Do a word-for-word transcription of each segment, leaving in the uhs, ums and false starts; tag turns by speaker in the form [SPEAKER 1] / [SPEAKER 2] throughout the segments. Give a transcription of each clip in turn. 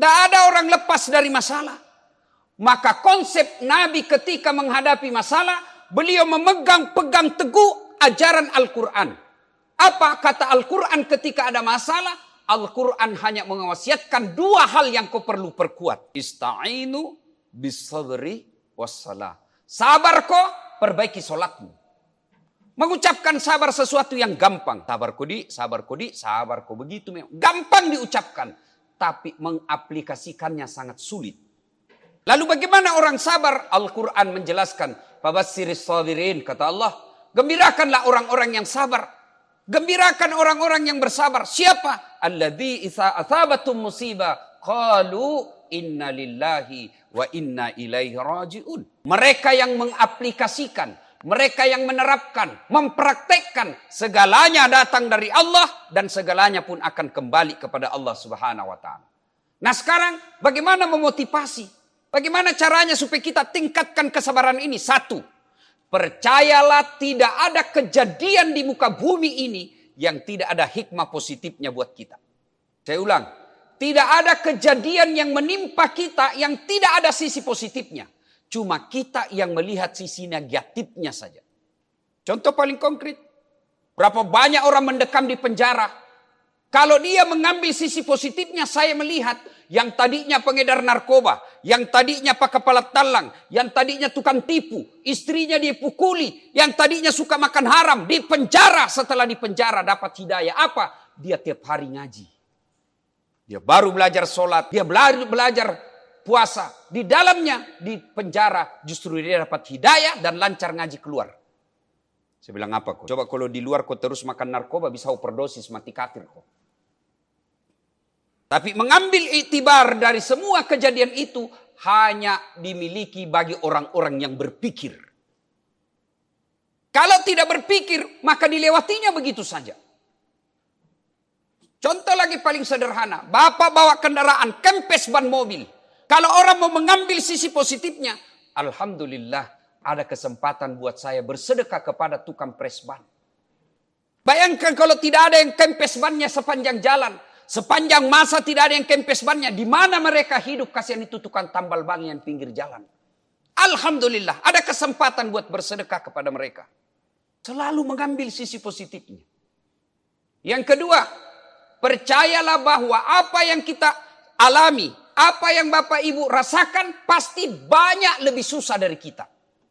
[SPEAKER 1] Tidak ada orang lepas dari masalah. Maka konsep Nabi ketika menghadapi masalah, beliau memegang pegang teguh ajaran Al-Quran. Apa kata Al-Quran ketika ada masalah? Al-Quran hanya mewasiatkan dua hal yang kau perlu perkuat. Ista'inu bis-sabri was-salah. Sabar kau, perbaiki solatmu. Mengucapkan sabar sesuatu yang gampang. Sabar kodi, sabar kodi, sabar kau begitu. Gampang diucapkan. Tapi mengaplikasikannya sangat sulit. Lalu bagaimana orang sabar? Al-Quran menjelaskan. Fabassiris sabirin, kata Allah. Gembirakanlah orang-orang yang sabar. Gembirakan orang-orang yang bersabar. Siapa? Alladzi idza asabatum musibah qalu inna lillahi wa inna ilaihi rajiun. Mereka yang mengaplikasikan, mereka yang menerapkan, mempraktekkan, segalanya datang dari Allah dan segalanya pun akan kembali kepada Allah Subhanahu wa taala. Nah, sekarang bagaimana memotivasi? Bagaimana caranya supaya kita tingkatkan kesabaran ini? Satu, percayalah tidak ada kejadian di muka bumi ini yang tidak ada hikmah positifnya buat kita. Saya ulang, tidak ada kejadian yang menimpa kita yang tidak ada sisi positifnya. Cuma kita yang melihat sisi negatifnya saja. Contoh paling konkret, berapa banyak orang mendekam di penjara. Kalau dia mengambil sisi positifnya, saya melihat yang tadinya pengedar narkoba, yang tadinya pak kepala talang, yang tadinya tukang tipu, istrinya dipukuli, yang tadinya suka makan haram, di penjara. Setelah di penjara dapat hidayah. Apa? Dia tiap hari ngaji. Dia baru belajar sholat, dia belajar, belajar puasa. Di dalamnya, di penjara, justru dia dapat hidayah dan lancar ngaji keluar. Saya bilang apa kok? Coba kalau di luar kau terus makan narkoba, bisa overdosis, mati kafir kok. Tapi mengambil iktibar dari semua kejadian itu hanya dimiliki bagi orang-orang yang berpikir. Kalau tidak berpikir, maka dilewatinya begitu saja. Contoh lagi paling sederhana. Bapak bawa kendaraan, kempes ban mobil. Kalau orang mau mengambil sisi positifnya, alhamdulillah ada kesempatan buat saya bersedekah kepada tukang pres ban. Bayangkan kalau tidak ada yang kempes bannya sepanjang jalan. Sepanjang masa tidak ada yang kempes bannya. Di mana mereka hidup? Kasihan itu tukang tambal ban yang pinggir jalan. Alhamdulillah ada kesempatan buat bersedekah kepada mereka. Selalu mengambil sisi positifnya. Yang kedua, percayalah bahwa apa yang kita alami, apa yang Bapak Ibu rasakan pasti banyak lebih susah dari kita.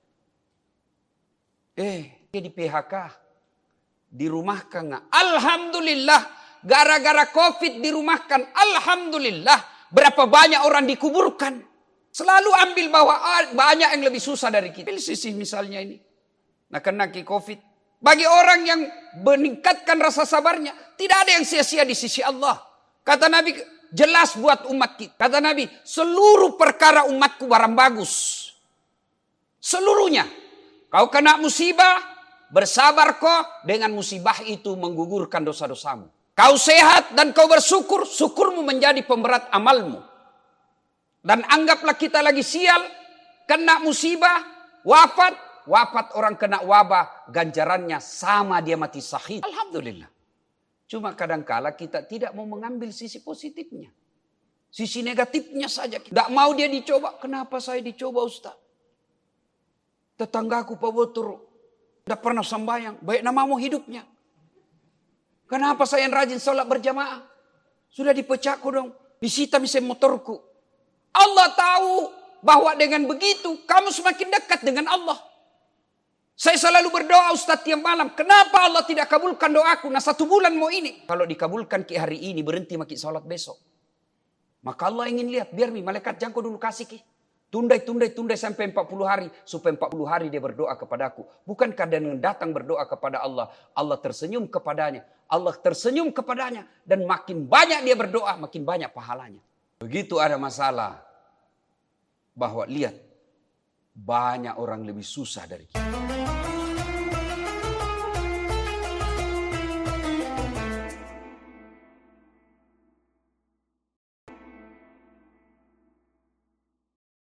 [SPEAKER 1] Eh, dia di P H K, dirumahkan nggak? Alhamdulillah. Gara-gara COVID dirumahkan. Alhamdulillah. Berapa banyak orang dikuburkan. Selalu ambil bahwa banyak yang lebih susah dari kita. Pilih sisi misalnya ini. Nah, kena COVID. Bagi orang yang meningkatkan rasa sabarnya. Tidak ada yang sia-sia di sisi Allah. Kata Nabi, jelas buat umat kita. Kata Nabi, seluruh perkara umatku barang bagus. Seluruhnya. Kau kena musibah, bersabar kau. Dengan musibah itu menggugurkan dosa-dosamu. Kau sehat dan kau bersyukur, syukurmu menjadi pemberat amalmu. Dan anggaplah kita lagi sial, kena musibah, wafat, wafat orang kena wabah, ganjarannya sama dia mati syahid. Alhamdulillah. Cuma kadangkala kita tidak mau mengambil sisi positifnya. Sisi negatifnya saja. Tidak mau dia dicoba. Kenapa saya dicoba Ustaz? Tetanggaku Pak Botur, tidak pernah sembahyang, baik namamu hidupnya. Kenapa saya yang rajin sholat berjamaah? Sudah dipecahku dong. Disita mesin motorku. Allah tahu bahwa dengan begitu kamu semakin dekat dengan Allah. Saya selalu berdoa Ustaz tiap malam. Kenapa Allah tidak kabulkan doaku? Nah satu bulan mau ini. Kalau dikabulkan ki hari ini berhenti makin sholat besok. Maka Allah ingin lihat. Biar mi malaikat jangkau dulu kasih ki. Tundai, tundai, tundai sampai empat puluh hari. Supaya empat puluh hari dia berdoa kepadaku. Bukankah dengan datang berdoa kepada Allah. Allah tersenyum kepadanya. Allah tersenyum kepadanya. Dan makin banyak dia berdoa. Makin banyak pahalanya. Begitu ada masalah. Bahwa lihat. Banyak orang lebih susah dari kita.